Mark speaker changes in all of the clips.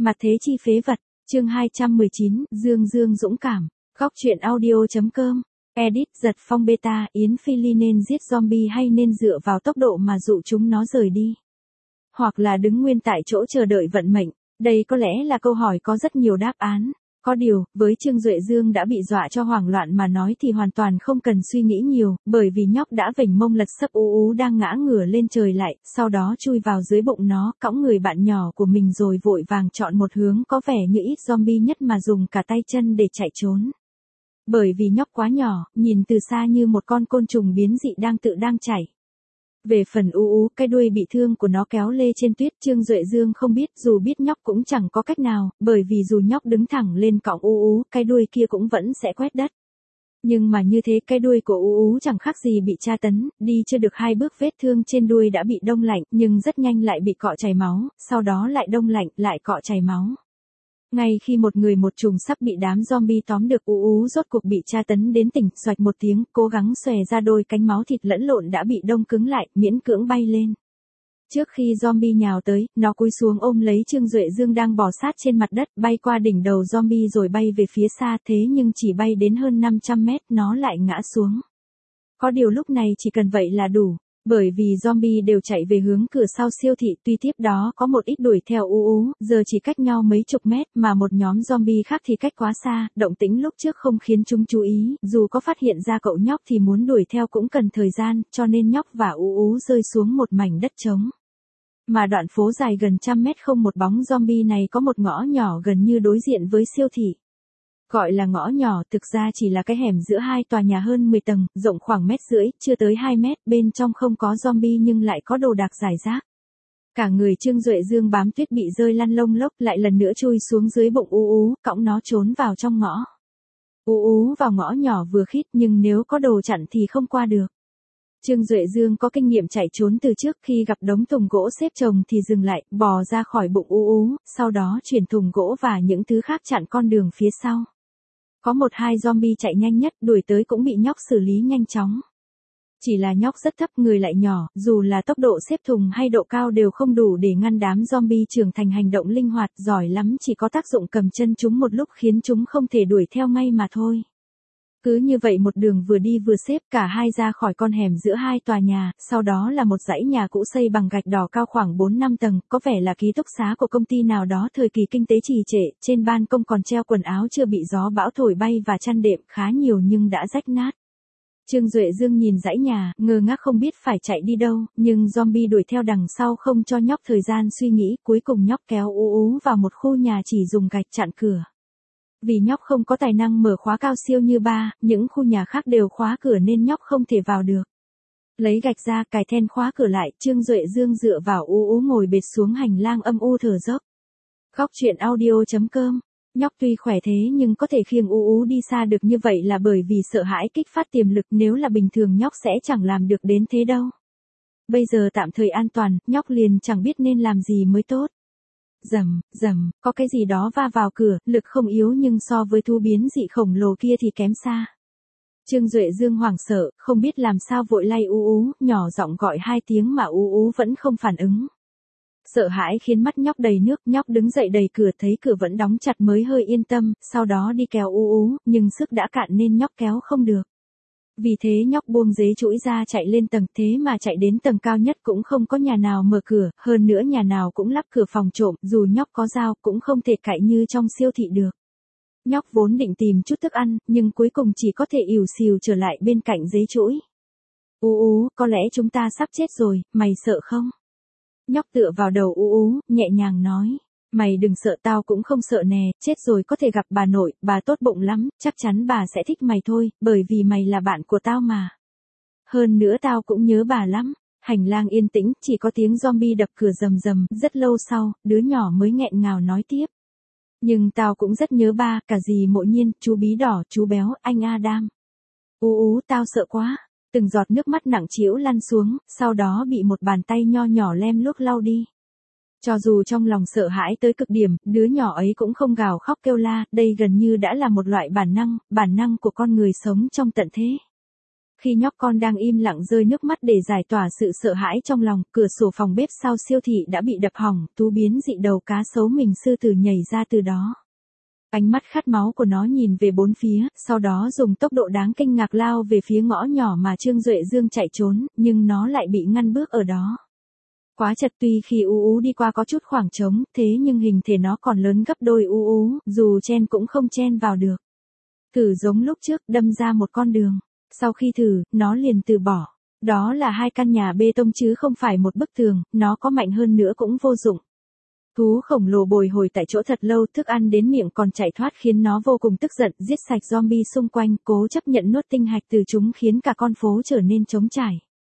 Speaker 1: Mặt thế chi phế vật, chương 219, Dương Dương dũng cảm, góc truyện audio.com, edit giật phong beta, Yến Phi Ly nên giết zombie hay nên dựa vào tốc độ mà dụ chúng nó rời đi? Hoặc là đứng nguyên tại chỗ chờ đợi vận mệnh? Đây có lẽ là câu hỏi có rất nhiều đáp án. Có điều, với Trương Duệ Dương đã bị dọa cho hoảng loạn mà nói thì hoàn toàn không cần suy nghĩ nhiều, bởi vì nhóc đã vểnh mông lật sấp ú đang ngã ngửa lên trời lại, sau đó chui vào dưới bụng nó, cõng người bạn nhỏ của mình rồi vội vàng chọn một hướng có vẻ như ít zombie nhất mà dùng cả tay chân để chạy trốn. Bởi vì nhóc quá nhỏ, nhìn từ xa như một con côn trùng biến dị đang chảy. Về phần ú, cái đuôi bị thương của nó kéo lê trên tuyết, Trương Duệ Dương không biết, dù biết nhóc cũng chẳng có cách nào, bởi vì dù nhóc đứng thẳng lên cõng ú, cái đuôi kia cũng vẫn sẽ quét đất. Nhưng mà như thế cái đuôi của ú chẳng khác gì bị tra tấn, đi chưa được 2 bước vết thương trên đuôi đã bị đông lạnh, nhưng rất nhanh lại bị cọ chảy máu, sau đó lại đông lạnh, lại cọ chảy máu. Ngay khi một người một trùng sắp bị đám zombie tóm được, ú rốt cuộc bị tra tấn đến tỉnh, xoạch một tiếng, cố gắng xòe ra đôi cánh máu thịt lẫn lộn đã bị đông cứng lại, miễn cưỡng bay lên. Trước khi zombie nhào tới, nó cúi xuống ôm lấy Trương Duệ Dương đang bò sát trên mặt đất, bay qua đỉnh đầu zombie rồi bay về phía xa, thế nhưng chỉ bay đến hơn 500 mét, nó lại ngã xuống. Có điều lúc này chỉ cần vậy là đủ. Bởi vì zombie đều chạy về hướng cửa sau siêu thị, tuy tiếp đó có một ít đuổi theo ú, giờ chỉ cách nhau mấy chục mét, mà một nhóm zombie khác thì cách quá xa, động tĩnh lúc trước không khiến chúng chú ý, dù có phát hiện ra cậu nhóc thì muốn đuổi theo cũng cần thời gian, cho nên nhóc và ú rơi xuống một mảnh đất trống. Mà đoạn phố dài gần 100 mét không một bóng zombie này có một ngõ nhỏ gần như đối diện với siêu thị. Gọi là ngõ nhỏ thực ra chỉ là cái hẻm giữa 2 tòa nhà hơn 10 tầng, rộng khoảng 1,5 mét, chưa tới 2 mét, bên trong không có zombie nhưng lại có đồ đạc rải rác. Cả người Trương Duệ Dương bám tuyết bị rơi lăn lông lốc, lại lần nữa chui xuống dưới bụng ú, cõng nó trốn vào trong ngõ. Ú vào ngõ nhỏ vừa khít nhưng nếu có đồ chặn thì không qua được. Trương Duệ Dương có kinh nghiệm chạy trốn từ trước, khi gặp đống thùng gỗ xếp chồng thì dừng lại, bò ra khỏi bụng ú, sau đó chuyển thùng gỗ và những thứ khác chặn con đường phía sau. Có 1-2 zombie chạy nhanh nhất, đuổi tới cũng bị nhóc xử lý nhanh chóng. Chỉ là nhóc rất thấp, người lại nhỏ, dù là tốc độ xếp thùng hay độ cao đều không đủ để ngăn đám zombie trưởng thành hành động linh hoạt, giỏi lắm chỉ có tác dụng cầm chân chúng một lúc khiến chúng không thể đuổi theo ngay mà thôi. Cứ như vậy một đường vừa đi vừa xếp cả hai ra khỏi con hẻm giữa 2 tòa nhà, sau đó là một dãy nhà cũ xây bằng gạch đỏ cao khoảng 4-5 tầng, có vẻ là ký túc xá của công ty nào đó thời kỳ kinh tế trì trệ, trên ban công còn treo quần áo chưa bị gió bão thổi bay và chăn đệm khá nhiều nhưng đã rách nát. Trương Duệ Dương nhìn dãy nhà, ngơ ngác không biết phải chạy đi đâu, nhưng zombie đuổi theo đằng sau không cho nhóc thời gian suy nghĩ, cuối cùng nhóc kéo ú vào một khu nhà chỉ dùng gạch chặn cửa. Vì nhóc không có tài năng mở khóa cao siêu như ba, những khu nhà khác đều khóa cửa nên nhóc không thể vào được. Lấy gạch ra cài then khóa cửa lại, Trương Duệ Dương dựa vào ú ngồi bệt xuống hành lang âm u thở dốc. Góc truyện audio.com, nhóc tuy khỏe thế nhưng có thể khiêng ú đi xa được như vậy là bởi vì sợ hãi kích phát tiềm lực, nếu là bình thường nhóc sẽ chẳng làm được đến thế đâu. Bây giờ tạm thời an toàn, nhóc liền chẳng biết nên làm gì mới tốt. Rầm, có cái gì đó va vào cửa, lực không yếu nhưng so với thú biến dị khổng lồ kia thì kém xa. Trương Duệ Dương hoảng sợ, không biết làm sao vội lay ú, nhỏ giọng gọi 2 tiếng mà ú vẫn không phản ứng. Sợ hãi khiến mắt nhóc đầy nước, nhóc đứng dậy đẩy cửa thấy cửa vẫn đóng chặt mới hơi yên tâm, sau đó đi kéo ú, nhưng sức đã cạn nên nhóc kéo không được. Vì thế nhóc buông dế trũi ra chạy lên tầng, thế mà chạy đến tầng cao nhất cũng không có nhà nào mở cửa, hơn nữa nhà nào cũng lắp cửa phòng trộm, dù nhóc có dao cũng không thể cạy như trong siêu thị được. Nhóc vốn định tìm chút thức ăn, nhưng cuối cùng chỉ có thể ỉu xìu trở lại bên cạnh dế trũi. Ú, có lẽ chúng ta sắp chết rồi, mày sợ không? Nhóc tựa vào đầu ú, nhẹ nhàng nói. Mày đừng sợ, tao cũng không sợ nè, chết rồi có thể gặp bà nội, bà tốt bụng lắm, chắc chắn bà sẽ thích mày thôi, bởi vì mày là bạn của tao mà. Hơn nữa tao cũng nhớ bà lắm. Hành lang yên tĩnh, chỉ có tiếng zombie đập cửa rầm, rất lâu sau, đứa nhỏ mới nghẹn ngào nói tiếp. Nhưng tao cũng rất nhớ ba, cả dì Mộ Nhiên, chú Bí Đỏ, chú Béo, anh Adam. Ú, tao sợ quá. Từng giọt nước mắt nặng trĩu lăn xuống, sau đó bị một bàn tay nho nhỏ lem luốc lau đi. Cho dù trong lòng sợ hãi tới cực điểm, đứa nhỏ ấy cũng không gào khóc kêu la, đây gần như đã là một loại bản năng của con người sống trong tận thế. Khi nhóc con đang im lặng rơi nước mắt để giải tỏa sự sợ hãi trong lòng, cửa sổ phòng bếp sau siêu thị đã bị đập hỏng, Tú biến dị đầu cá sấu mình sư tử nhảy ra từ đó. Ánh mắt khát máu của nó nhìn về bốn phía, sau đó dùng tốc độ đáng kinh ngạc lao về phía ngõ nhỏ mà Trương Duệ Dương chạy trốn, nhưng nó lại bị ngăn bước ở đó. Quá chật, tuy khi U Ú đi qua có chút khoảng trống, thế nhưng hình thể nó còn lớn gấp đôi U Ú, dù chen cũng không chen vào được. Thử giống lúc trước, đâm ra một con đường. Sau khi thử, nó liền từ bỏ. Đó là hai căn nhà bê tông chứ không phải một bức tường, nó có mạnh hơn nữa cũng vô dụng. Thú khổng lồ bồi hồi tại chỗ thật lâu, thức ăn đến miệng còn chạy thoát khiến nó vô cùng tức giận, giết sạch zombie xung quanh, cố chấp nhận nuốt tinh hạch từ chúng khiến cả con phố trở nên trống trải.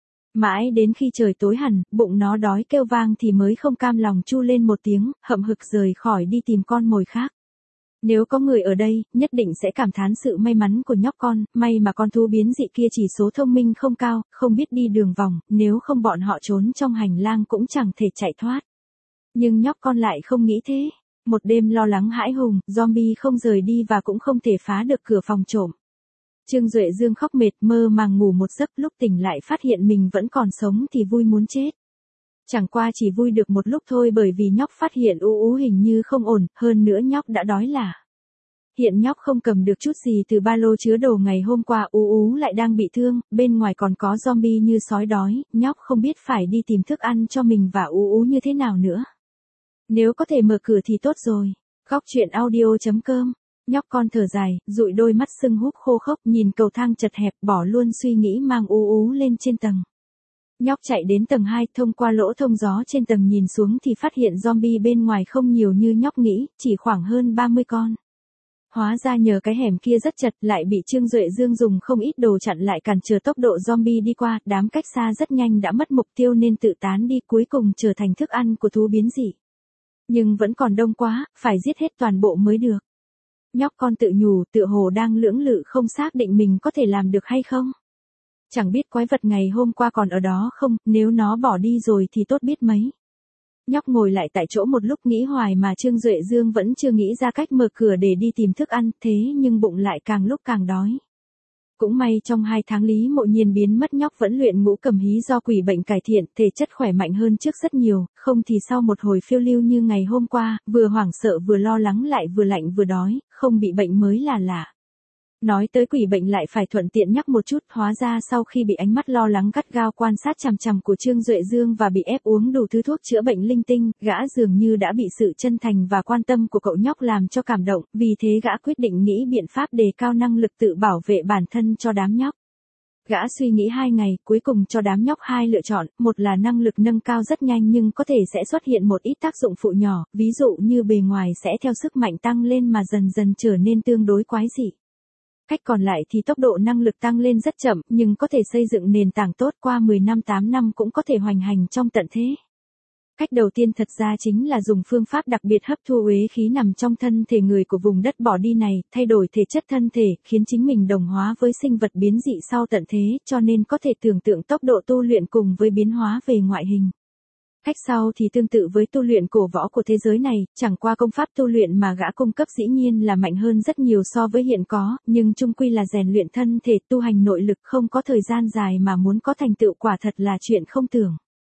Speaker 1: Mãi đến khi trời tối hẳn, bụng nó đói kêu vang thì mới không cam lòng chu lên một tiếng, hậm hực rời khỏi đi tìm con mồi khác. Nếu có người ở đây, nhất định sẽ cảm thán sự may mắn của nhóc con, may mà con thú biến dị kia chỉ số thông minh không cao, không biết đi đường vòng, nếu không bọn họ trốn trong hành lang cũng chẳng thể chạy thoát. Nhưng nhóc con lại không nghĩ thế. Một đêm lo lắng hãi hùng, zombie không rời đi và cũng không thể phá được cửa phòng trộm. Trương Duệ Dương khóc mệt mơ màng ngủ một giấc, lúc tỉnh lại phát hiện mình vẫn còn sống thì vui muốn chết. Chẳng qua chỉ vui được một lúc thôi, bởi vì nhóc phát hiện U Ú hình như không ổn, hơn nữa nhóc đã đói lả. Hiện nhóc không cầm được chút gì từ ba lô chứa đồ ngày hôm qua, U Ú lại đang bị thương, bên ngoài còn có zombie như sói đói, nhóc không biết phải đi tìm thức ăn cho mình và U Ú như thế nào nữa. Nếu có thể mở cửa thì tốt rồi. Góc truyện audio.com. Nhóc con thở dài, dụi đôi mắt sưng húp khô khốc, nhìn cầu thang chật hẹp, bỏ luôn suy nghĩ mang U Ú lên trên tầng. Nhóc chạy đến tầng 2, thông qua lỗ thông gió trên tầng nhìn xuống thì phát hiện zombie bên ngoài không nhiều như nhóc nghĩ, chỉ khoảng hơn 30 con. Hóa ra nhờ cái hẻm kia rất chật, lại bị Trương Duệ Dương dùng không ít đồ chặn lại cản trở tốc độ zombie đi qua, đám cách xa rất nhanh đã mất mục tiêu nên tự tán đi, cuối cùng trở thành thức ăn của thú biến dị. Nhưng vẫn còn đông quá, phải giết hết toàn bộ mới được. Nhóc con tự nhủ, tựa hồ đang lưỡng lự không xác định mình có thể làm được hay không. Chẳng biết quái vật ngày hôm qua còn ở đó không, nếu nó bỏ đi rồi thì tốt biết mấy. Nhóc ngồi lại tại chỗ một lúc nghĩ hoài mà Trương Duệ Dương vẫn chưa nghĩ ra cách mở cửa để đi tìm thức ăn, thế nhưng bụng lại càng lúc càng đói. Cũng may trong 2 tháng Lý Mộ Nhiên biến mất, nhóc vẫn luyện ngũ cầm hí do quỷ bệnh cải thiện, thể chất khỏe mạnh hơn trước rất nhiều, không thì sau một hồi phiêu lưu như ngày hôm qua, vừa hoảng sợ vừa lo lắng lại vừa lạnh vừa đói, không bị bệnh mới là lạ. Nói tới quỷ bệnh lại phải thuận tiện nhắc một chút, hóa ra sau khi bị ánh mắt lo lắng gắt gao quan sát chằm chằm của Trương Duệ Dương và bị ép uống đủ thứ thuốc chữa bệnh linh tinh, gã dường như đã bị sự chân thành và quan tâm của cậu nhóc làm cho cảm động, vì thế gã quyết định nghĩ biện pháp đề cao năng lực tự bảo vệ bản thân cho đám nhóc. Gã suy nghĩ 2 ngày, cuối cùng cho đám nhóc 2 lựa chọn, một là năng lực nâng cao rất nhanh nhưng có thể sẽ xuất hiện một ít tác dụng phụ nhỏ, ví dụ như bề ngoài sẽ theo sức mạnh tăng lên mà dần dần trở nên tương đối quái dị. Cách còn lại thì tốc độ năng lực tăng lên rất chậm, nhưng có thể xây dựng nền tảng tốt, qua 10 năm 8 năm cũng có thể hoành hành trong tận thế. Cách đầu tiên thật ra chính là dùng phương pháp đặc biệt hấp thu uế khí nằm trong thân thể người của vùng đất bỏ đi này, thay đổi thể chất thân thể, khiến chính mình đồng hóa với sinh vật biến dị sau tận thế, cho nên có thể tưởng tượng tốc độ tu luyện cùng với biến hóa về ngoại hình. Cách sau thì tương tự với tu luyện cổ võ của thế giới này, chẳng qua công pháp tu luyện mà gã cung cấp dĩ nhiên là mạnh hơn rất nhiều so với hiện có, nhưng chung quy là rèn luyện thân thể, tu hành nội lực, không có thời gian dài mà muốn có thành tựu quả thật là chuyện không tưởng.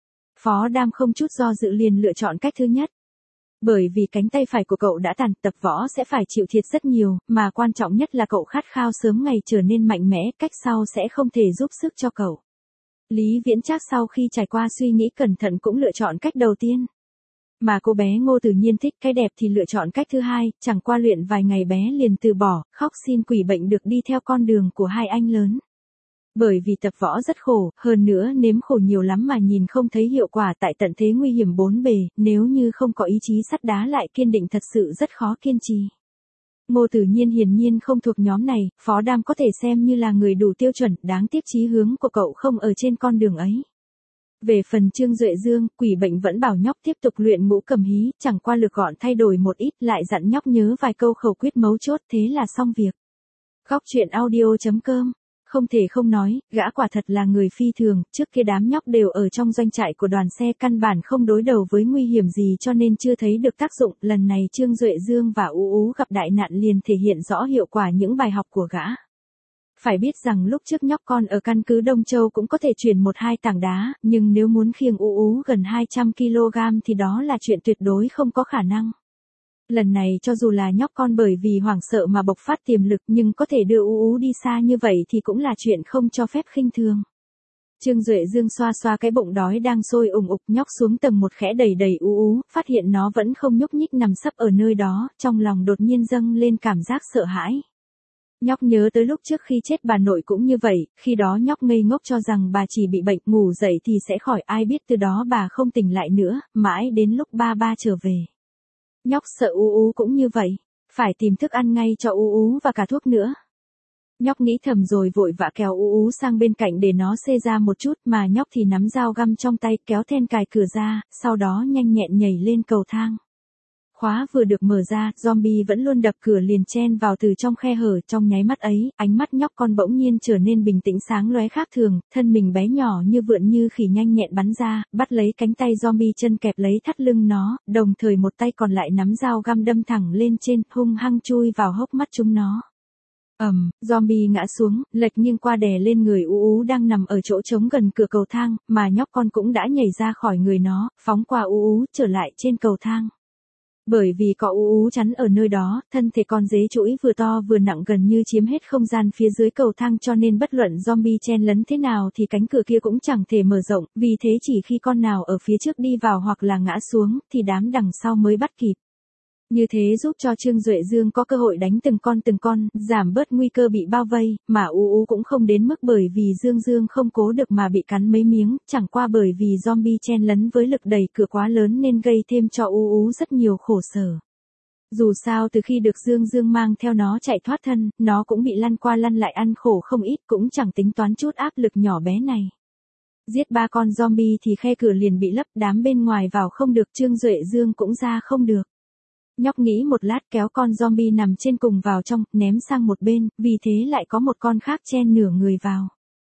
Speaker 1: Phó Đam không chút do dự liền lựa chọn cách thứ nhất. Bởi vì cánh tay phải của cậu đã tàn, tập võ sẽ phải chịu thiệt rất nhiều, mà quan trọng nhất là cậu khát khao sớm ngày trở nên mạnh mẽ, cách sau sẽ không thể giúp sức cho cậu. Lý Viễn Trác sau khi trải qua suy nghĩ cẩn thận cũng lựa chọn cách đầu tiên. Mà cô bé Ngô tự nhiên thích cái đẹp thì lựa chọn cách thứ hai, chẳng qua luyện vài ngày bé liền từ bỏ, khóc xin quỷ bệnh được đi theo con đường của hai anh lớn. Bởi vì tập võ rất khổ, hơn nữa nếm khổ nhiều lắm mà nhìn không thấy hiệu quả tại tận thế nguy hiểm bốn bề, nếu như không có ý chí sắt đá lại kiên định thật sự rất khó kiên trì. Ngô tự nhiên hiển nhiên không thuộc nhóm này, Phó Đam có thể xem như là người đủ tiêu chuẩn, đáng tiếc chí hướng của cậu không ở trên con đường ấy. Về phần Trương Duệ Dương, quỷ bệnh vẫn bảo nhóc tiếp tục luyện ngũ cầm hí, chẳng qua lược gọn thay đổi một ít, lại dặn nhóc nhớ vài câu khẩu quyết mấu chốt, thế là xong việc. Góc truyện audio.com. Không thể không nói, gã quả thật là người phi thường, trước kia đám nhóc đều ở trong doanh trại của đoàn xe, căn bản không đối đầu với nguy hiểm gì cho nên chưa thấy được tác dụng, lần này Trương Duệ Dương và U Ú gặp đại nạn liền thể hiện rõ hiệu quả những bài học của gã. Phải biết rằng lúc trước nhóc con ở căn cứ Đông Châu cũng có thể chuyển 1-2 tảng đá, nhưng nếu muốn khiêng gần 200 kg thì đó là chuyện tuyệt đối không có khả năng. Lần này cho dù là nhóc con bởi vì hoảng sợ mà bộc phát tiềm lực nhưng có thể đưa đi xa như vậy thì cũng là chuyện không cho phép khinh thường. Trương Duệ Dương xoa xoa cái bụng đói đang sôi ủng ục, nhóc xuống tầng 1 khẽ đầy đầy phát hiện nó vẫn không nhúc nhích nằm sấp ở nơi đó, trong lòng đột nhiên dâng lên cảm giác sợ hãi. Nhóc nhớ tới lúc trước khi chết bà nội cũng như vậy, khi đó nhóc ngây ngốc cho rằng bà chỉ bị bệnh, ngủ dậy thì sẽ khỏi, ai biết từ đó bà không tỉnh lại nữa, mãi đến lúc ba trở về. Nhóc sợ cũng như vậy, phải tìm thức ăn ngay cho và cả thuốc nữa. Nhóc nghĩ thầm rồi vội vã kéo sang bên cạnh để nó xê ra một chút, mà nhóc thì nắm dao găm trong tay, kéo then cài cửa ra, sau đó nhanh nhẹn nhảy lên cầu thang. Khóa vừa được mở ra, zombie vẫn luôn đập cửa liền chen vào từ trong khe hở, trong nháy mắt ấy, ánh mắt nhóc con bỗng nhiên trở nên bình tĩnh sáng lóe khác thường, thân mình bé nhỏ như vượn như khỉ nhanh nhẹn bắn ra, bắt lấy cánh tay zombie chân kẹp lấy thắt lưng nó, đồng thời một tay còn lại nắm dao găm đâm thẳng lên trên, hung hăng chui vào hốc mắt chúng nó. Zombie ngã xuống, lệch nghiêng qua đè lên người đang nằm ở chỗ trống gần cửa cầu thang, mà nhóc con cũng đã nhảy ra khỏi người nó, phóng qua trở lại trên cầu thang. Bởi vì có chắn ở nơi đó, thân thể con dế chũi vừa to vừa nặng gần như chiếm hết không gian phía dưới cầu thang cho nên bất luận zombie chen lấn thế nào thì cánh cửa kia cũng chẳng thể mở rộng, vì thế chỉ khi con nào ở phía trước đi vào hoặc là ngã xuống thì đám đằng sau mới bắt kịp. Như thế giúp cho Trương Duệ Dương có cơ hội đánh từng con, giảm bớt nguy cơ bị bao vây, mà cũng không đến mức bởi vì Dương không cố được mà bị cắn mấy miếng, chẳng qua bởi vì zombie chen lấn với lực đẩy cửa quá lớn nên gây thêm cho rất nhiều khổ sở. Dù sao từ khi được Dương mang theo nó chạy thoát thân, nó cũng bị lăn qua lăn lại ăn khổ không ít, cũng chẳng tính toán chút áp lực nhỏ bé này. Giết 3 con zombie thì khe cửa liền bị lấp, đám bên ngoài vào không được, Trương Duệ Dương cũng ra không được. Nhóc nghĩ một lát kéo con zombie nằm trên cùng vào trong, ném sang một bên, vì thế lại có một con khác chen nửa người vào.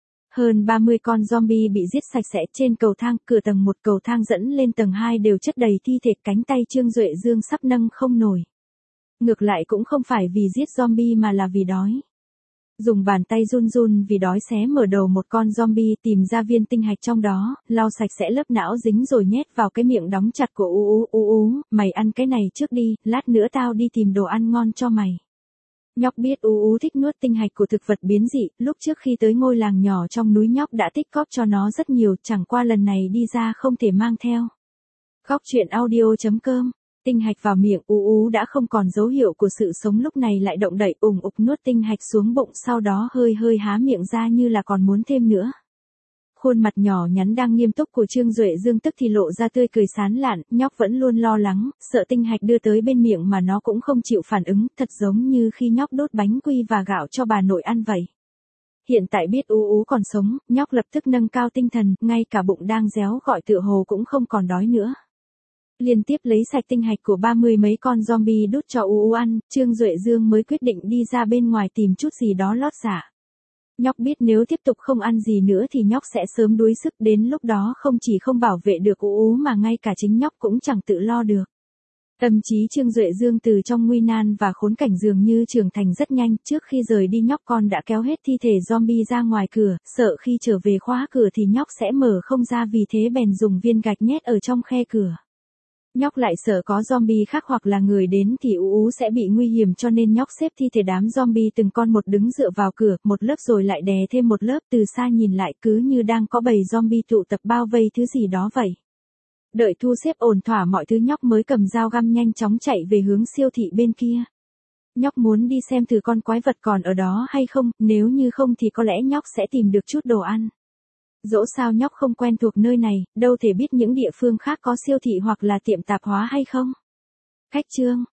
Speaker 1: Hơn 30 con zombie bị giết sạch sẽ trên cầu thang, cửa tầng 1 cầu thang dẫn lên tầng 2 đều chất đầy thi thể, cánh tay Trương Duệ Dương sắp nâng không nổi. Ngược lại cũng không phải vì giết zombie mà là vì đói. Dùng bàn tay run vì đói xé mở đầu một con zombie, tìm ra viên tinh hạch trong đó, lau sạch sẽ lớp não dính rồi nhét vào cái miệng đóng chặt của mày ăn cái này trước đi, lát nữa tao đi tìm đồ ăn ngon cho mày. Nhóc biết thích nuốt tinh hạch của thực vật biến dị, lúc trước khi tới ngôi làng nhỏ trong núi nhóc đã tích cóp cho nó rất nhiều, chẳng qua lần này đi ra không thể mang theo. Góc truyện audio.com. Tinh hạch vào miệng đã không còn dấu hiệu của sự sống, lúc này lại động đậy ủng ục nuốt tinh hạch xuống bụng, sau đó hơi há miệng ra như là còn muốn thêm nữa. Khuôn mặt nhỏ nhắn đang nghiêm túc của Trương Duệ Dương tức thì lộ ra tươi cười sán lạn, nhóc vẫn luôn lo lắng, sợ tinh hạch đưa tới bên miệng mà nó cũng không chịu phản ứng, thật giống như khi nhóc đốt bánh quy và gạo cho bà nội ăn vậy. Hiện tại biết còn sống, nhóc lập tức nâng cao tinh thần, ngay cả bụng đang réo gọi tựa hồ cũng không còn đói nữa. Liên tiếp lấy sạch tinh hạch của 30 mấy con zombie đút cho ăn, Trương Duệ Dương mới quyết định đi ra bên ngoài tìm chút gì đó lót dạ. Nhóc biết nếu tiếp tục không ăn gì nữa thì nhóc sẽ sớm đuối sức, đến lúc đó không chỉ không bảo vệ được mà ngay cả chính nhóc cũng chẳng tự lo được. Tâm trí Trương Duệ Dương từ trong nguy nan và khốn cảnh dường như trưởng thành rất nhanh, trước khi rời đi nhóc con đã kéo hết thi thể zombie ra ngoài cửa, sợ khi trở về khóa cửa thì nhóc sẽ mở không ra, vì thế bèn dùng viên gạch nhét ở trong khe cửa. Nhóc lại sợ có zombie khác hoặc là người đến thì sẽ bị nguy hiểm cho nên nhóc xếp thi thể đám zombie từng con một đứng dựa vào cửa, một lớp rồi lại đè thêm một lớp, từ xa nhìn lại cứ như đang có bầy zombie tụ tập bao vây thứ gì đó vậy. Đợi thu xếp ổn thỏa mọi thứ nhóc mới cầm dao găm nhanh chóng chạy về hướng siêu thị bên kia. Nhóc muốn đi xem thử con quái vật còn ở đó hay không, nếu như không thì có lẽ nhóc sẽ tìm được chút đồ ăn. Dẫu sao nhóc không quen thuộc nơi này, đâu thể biết những địa phương khác có siêu thị hoặc là tiệm tạp hóa hay không. Khách Trương,